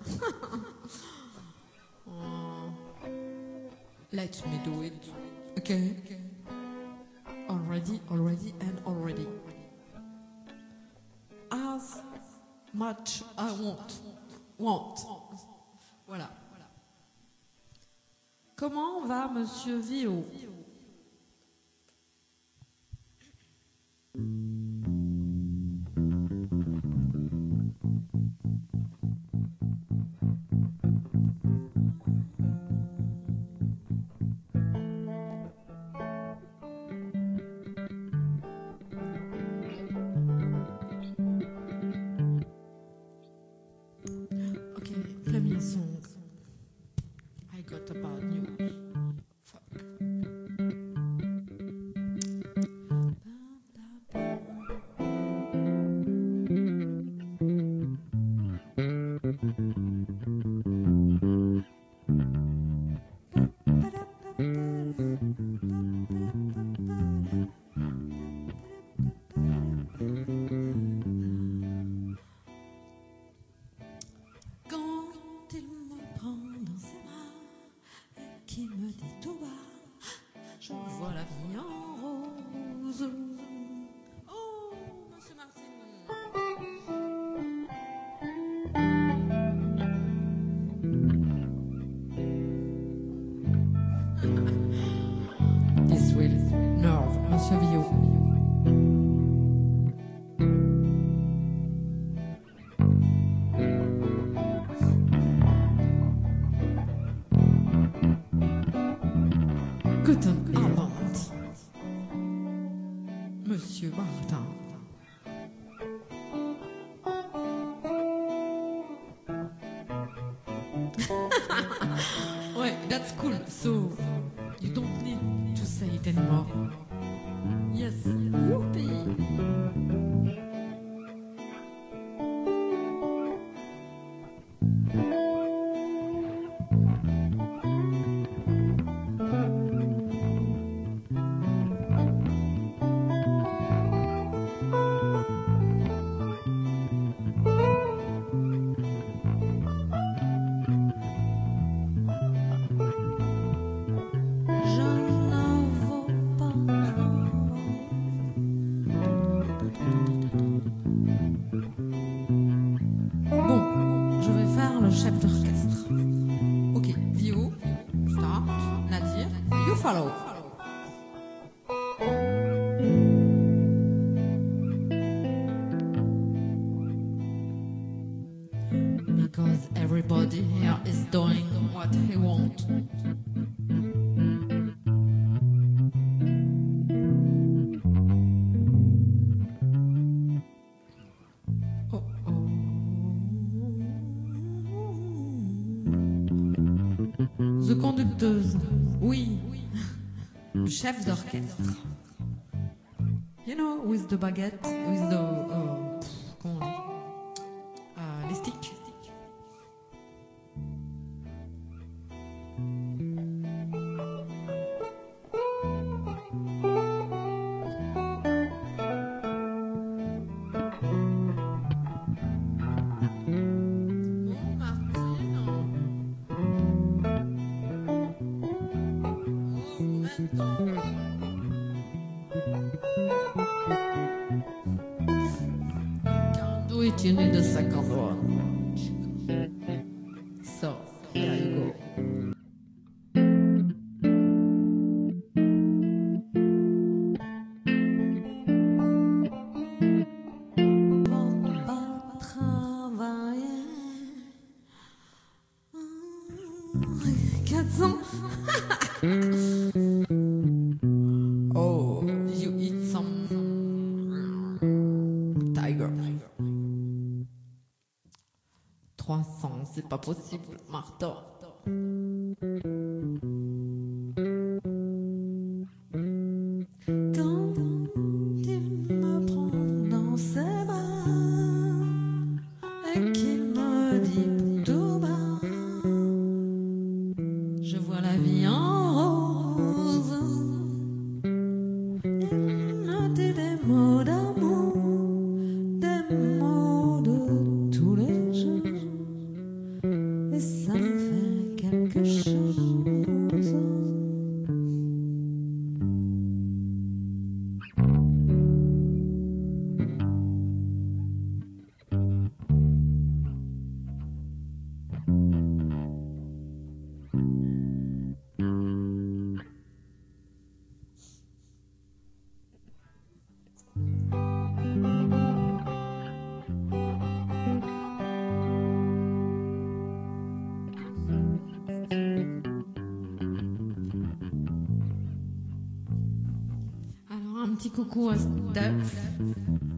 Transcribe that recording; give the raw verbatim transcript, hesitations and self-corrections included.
Uh, let me do it. Okay. Already, already, and already. As much I want. Want. Voilà. Comment va Monsieur Vio? Okay, play me a song. I got a bad news. Fuck. Quand il me prend dans ses bras et qu'il me dit tout bas, je vois la vie en rose. Oh, Monsieur Martin. This will nerve Monsieur Vio. Guten Abend, Monsieur Martin. Ouais, that's cool. So you don't need to say it anymore. Yes. Whoopee. Je ne vaux pas trop. Bon, je vais faire le chef d'orchestre. Ok, Vio, start, Nadir, you follow. Because everybody here is doing what he wants. Oh oh. The conducteuse, oui, le chef d'orchestre. You know, with the baguette, with the, uh, pff, comment on dit, euh, les sticks. Bon, Martine. Oh, maintenant. Can't do it, you need a second one. So, here you go. Faut pas travailler. quatre cents. Oh, you eat some tiger. trois cents, c'est pas possible, Martha. Quand il me prend dans ses bras et qu'il me dit tout bas, je vois la vie en rose. Il me dit des mots d'amour, des mots de tous les jours. quelque chose. Alors un petit coucou à Steph.